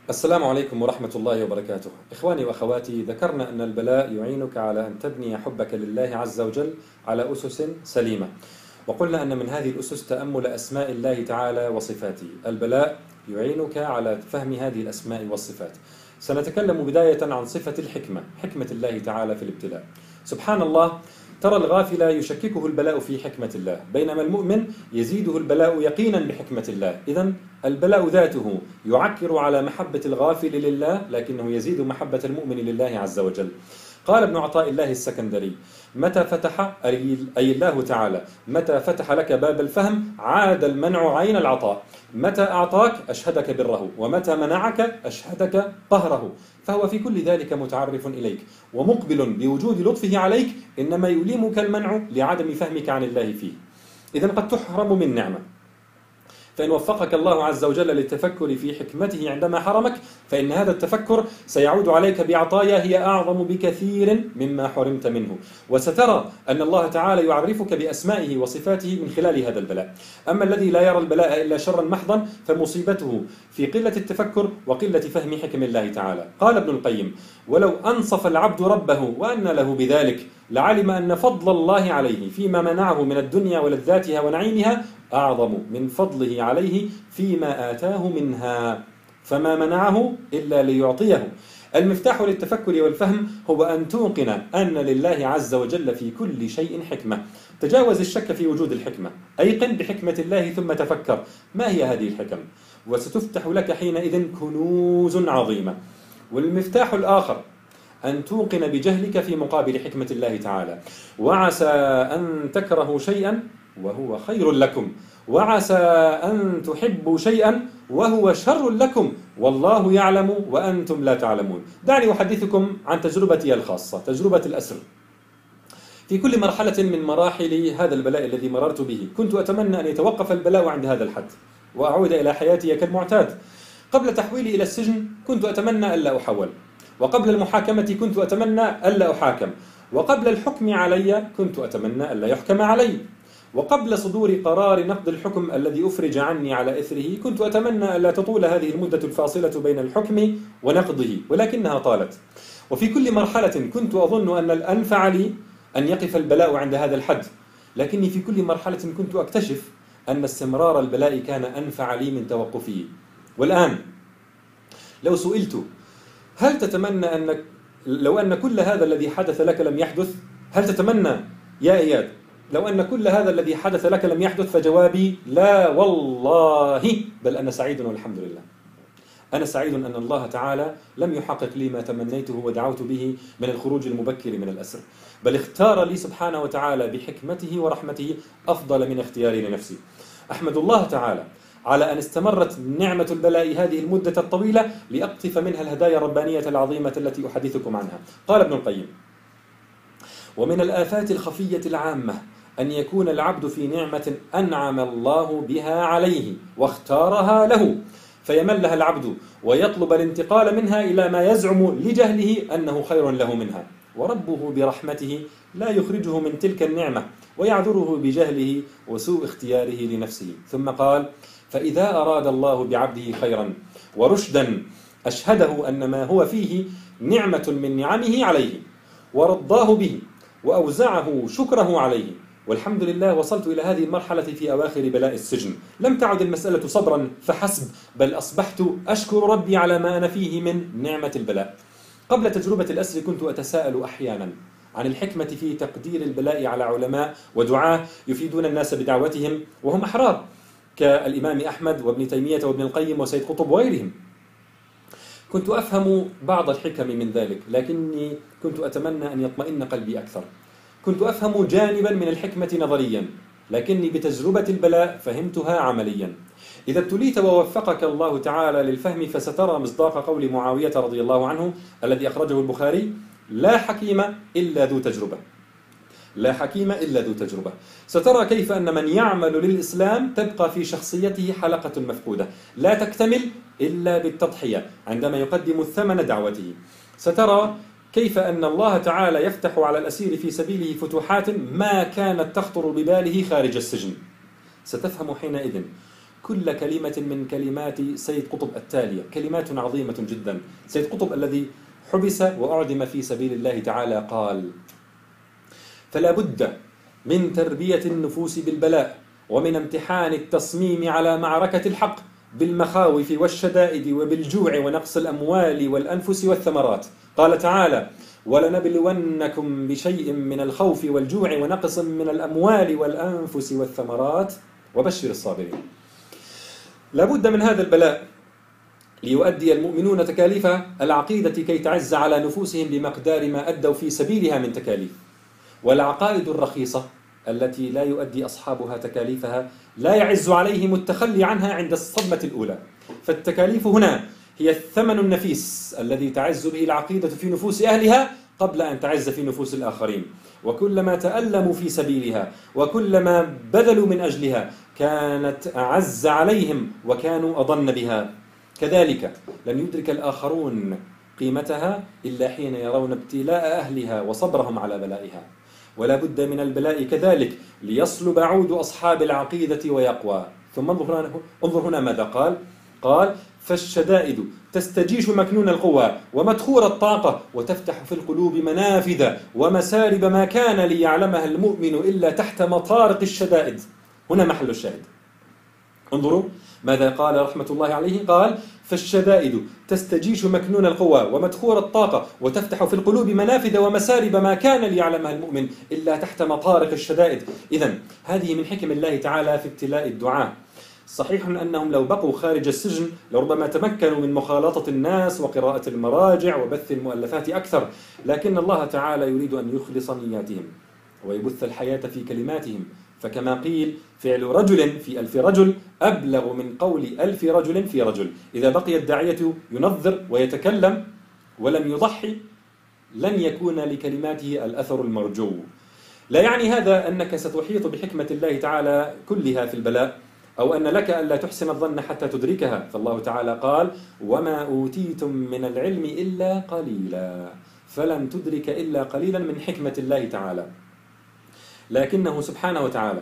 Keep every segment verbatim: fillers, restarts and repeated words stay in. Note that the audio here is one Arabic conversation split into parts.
السلام عليكم ورحمة الله وبركاته. إخواني وأخواتي، ذكرنا أن البلاء يعينك على أن تبني حبك لله عز وجل على أسس سليمة، وقلنا أن من هذه الأسس تأمل أسماء الله تعالى وصفاته. البلاء يعينك على فهم هذه الأسماء والصفات. سنتكلم بداية عن صفة الحكمة، حكمة الله تعالى في الابتلاء. سبحان الله، ترى الغافل يشككه البلاء في حكمة الله، بينما المؤمن يزيده البلاء يقينا بحكمة الله. إذن البلاء ذاته يعكر على محبة الغافل لله، لكنه يزيد محبة المؤمن لله عز وجل. قال ابن عطاء الله السكندري: متى فتح أي الله تعالى متى فتح لك باب الفهم عاد المنع عين العطاء، متى أعطاك أشهدك بره، ومتى منعك أشهدك قهره، فهو في كل ذلك متعرف إليك ومقبل بوجود لطفه عليك، إنما يؤلمك المنع لعدم فهمك عن الله فيه. إذن قد تحرم من نعمة، فإن وفقك الله عز وجل للتفكر في حكمته عندما حرمك، فإن هذا التفكر سيعود عليك بعطايا هي أعظم بكثير مما حرمت منه، وسترى أن الله تعالى يعرفك بأسمائه وصفاته من خلال هذا البلاء. أما الذي لا يرى البلاء إلا شرا محضا فمصيبته في قلة التفكر وقلة فهم حكم الله تعالى. قال ابن القيم: ولو أنصف العبد ربه وأن له بذلك لعلم أن فضل الله عليه فيما منعه من الدنيا ولذاتها ونعيمها أعظم من فضله عليه فيما آتاه منها، فما منعه إلا ليعطيه. المفتاح للتفكر والفهم هو أن توقن أن لله عز وجل في كل شيء حكمة. تجاوز الشك في وجود الحكمة، أيقن بحكمة الله ثم تفكر ما هي هذه الحكم، وستفتح لك حينئذ كنوز عظيمة. والمفتاح الآخر أن توقن بجهلك في مقابل حكمة الله تعالى. وعسى أن تكرهوا شيئا وهو خير لكم، وعسى أن تحبوا شيئا وهو شر لكم، والله يعلم وأنتم لا تعلمون. دعني أحدثكم عن تجربتي الخاصة، تجربة الأسر. في كل مرحلة من مراحل هذا البلاء الذي مررت به كنت أتمنى أن يتوقف البلاء عند هذا الحد وأعود إلى حياتي كالمعتاد. قبل تحويلي إلى السجن كنت أتمنى ألا أحول، وقبل المحاكمة كنت أتمنى ألا أحاكم، وقبل الحكم علي كنت أتمنى ألا يحكم علي، وقبل صدور قرار نقض الحكم الذي أفرج عني على إثره كنت أتمنى ألا تطول هذه المدة الفاصلة بين الحكم ونقضه، ولكنها طالت. وفي كل مرحلة كنت أظن أن الأنفع لي أن يقف البلاء عند هذا الحد، لكني في كل مرحلة كنت أكتشف أن استمرار البلاء كان أنفع لي من توقفه. والآن لو سئلت: هل تتمنى أنك لو أن كل هذا الذي حدث لك لم يحدث؟ هل تتمنى يا إياد لو أن كل هذا الذي حدث لك لم يحدث؟ فجوابي: لا والله، بل أنا سعيد والحمد لله. أنا سعيد أن الله تعالى لم يحقق لي ما تمنيته ودعوت به من الخروج المبكر من الأسر، بل اختار لي سبحانه وتعالى بحكمته ورحمته أفضل من اختياري لنفسي. أحمد الله تعالى على أن استمرت نعمة البلاء هذه المدة الطويلة لأقطف منها الهدايا الربانية العظيمة التي أحدثكم عنها. قال ابن القيم: ومن الآفات الخفية العامة أن يكون العبد في نعمة أنعم الله بها عليه واختارها له، فيملها العبد ويطلب الانتقال منها إلى ما يزعم لجهله أنه خير له منها، وربه برحمته لا يخرجه من تلك النعمة ويعذره بجهله وسوء اختياره لنفسه. ثم قال: فإذا أراد الله بعبده خيرا ورشدا أشهده أن ما هو فيه نعمة من نعمه عليه ورضاه به وأوزعه شكره عليه. والحمد لله وصلت إلى هذه المرحلة في أواخر بلاء السجن. لم تعد المسألة صبرا فحسب، بل أصبحت أشكر ربي على ما أنا فيه من نعمة البلاء. قبل تجربة الأسر كنت أتساءل أحيانا عن الحكمة في تقدير البلاء على علماء ودعاة يفيدون الناس بدعوتهم وهم أحرار، كالإمام أحمد وابن تيمية وابن القيم وسيد قطب وغيرهم. كنت أفهم بعض الحكم من ذلك، لكني كنت أتمنى أن يطمئن قلبي أكثر. كنت أفهم جانبا من الحكمة نظريا، لكني بتجربة البلاء فهمتها عمليا. إذا ابتليت ووفقك الله تعالى للفهم فسترى مصداق قول معاوية رضي الله عنه الذي أخرجه البخاري: لا حكيم إلا ذو تجربة. لا حكيم إلا ذو تجربة. سترى كيف أن من يعمل للإسلام تبقى في شخصيته حلقة مفقودة لا تكتمل إلا بالتضحية عندما يقدم الثمن دعوته. سترى كيف أن الله تعالى يفتح على الأسير في سبيله فتوحات ما كانت تخطر بباله خارج السجن. ستفهم حينئذ كل كلمة من كلمات سيد قطب التالية، كلمات عظيمة جدا. سيد قطب الذي حبس وأعدم في سبيل الله تعالى قال: فلا بد من تربية النفوس بالبلاء، ومن امتحان التصميم على معركة الحق بالمخاوف والشدائد وبالجوع ونقص الأموال والأنفس والثمرات. قال تعالى: ولنبلونكم بشيء من الخوف والجوع ونقص من الأموال والأنفس والثمرات وبشر الصابرين. لا بد من هذا البلاء ليؤدي المؤمنون تكاليف العقيدة كي تعز على نفوسهم بمقدار ما أدوا في سبيلها من تكاليف. والعقائد الرخيصة التي لا يؤدي أصحابها تكاليفها لا يعز عليهم التخلي عنها عند الصدمة الأولى. فالتكاليف هنا هي الثمن النفيس الذي تعز به العقيدة في نفوس أهلها قبل أن تعز في نفوس الآخرين. وكلما تألموا في سبيلها وكلما بذلوا من أجلها كانت أعز عليهم وكانوا أضن بها. كذلك لن يدرك الآخرون قيمتها إلا حين يرون ابتلاء أهلها وصبرهم على بلائها. ولا بد من البلاء كذلك ليصلب عود أصحاب العقيدة ويقوى. ثم انظر هنا ماذا قال؟ قال: فالشدائد تستجيش مكنون القوى ومدخور الطاقة، وتفتح في القلوب منافذ ومسارب ما كان ليعلمها المؤمن إلا تحت مطارق الشدائد. هنا محل الشاهد. انظروا ماذا قال رحمة الله عليه. قال: فالشدائد تستجيش مكنون القوى ومدخور الطاقة وتفتح في القلوب منافذ ومسارب ما كان ليعلمها المؤمن إلا تحت مطارق الشدائد. إذن هذه من حكم الله تعالى في ابتلاء الدعاء. صحيح أنهم لو بقوا خارج السجن لربما تمكنوا من مخالطة الناس وقراءة المراجع وبث المؤلفات أكثر، لكن الله تعالى يريد أن يخلص نياتهم ويبث الحياة في كلماتهم. فكما قيل: فعل رجل في ألف رجل أبلغ من قول ألف رجل في رجل. إذا بقي الداعية ينظر ويتكلم ولم يضحي لن يكون لكلماته الأثر المرجو. لا يعني هذا أنك ستحيط بحكمة الله تعالى كلها في البلاء، أو أن لك ألا تحسن الظن حتى تدركها. فالله تعالى قال: وما أوتيتم من العلم إلا قليلا، فلن تدرك إلا قليلا من حكمة الله تعالى. لكنه سبحانه وتعالى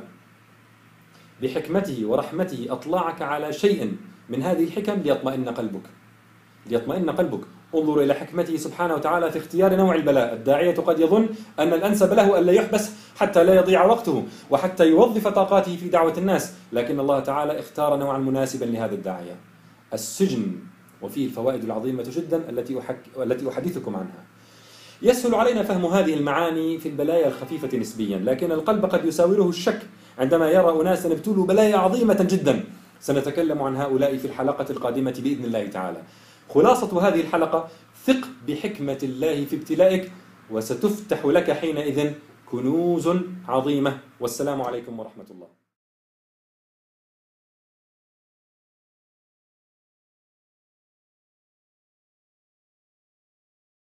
بحكمته ورحمته أطلعك على شيء من هذه الحكم ليطمئن قلبك ليطمئن قلبك. انظروا إلى حكمته سبحانه وتعالى في اختيار نوع البلاء. الداعية قد يظن أن الأنسب له ألا يحبس حتى لا يضيع وقته وحتى يوظف طاقاته في دعوة الناس، لكن الله تعالى اختار نوعا مناسبا لهذا الداعية: السجن، وفيه الفوائد العظيمة جدا التي أحك... التي أحدثكم عنها. يسهل علينا فهم هذه المعاني في البلايا الخفيفة نسبيا، لكن القلب قد يساوره الشك عندما يرى أناسا ابتلوا بلايا عظيمة جدا. سنتكلم عن هؤلاء في الحلقة القادمة بإذن الله تعالى. خلاصة هذه الحلقة: ثق بحكمة الله في ابتلائك وستفتح لك حينئذ كنوز عظيمة. والسلام عليكم ورحمة الله.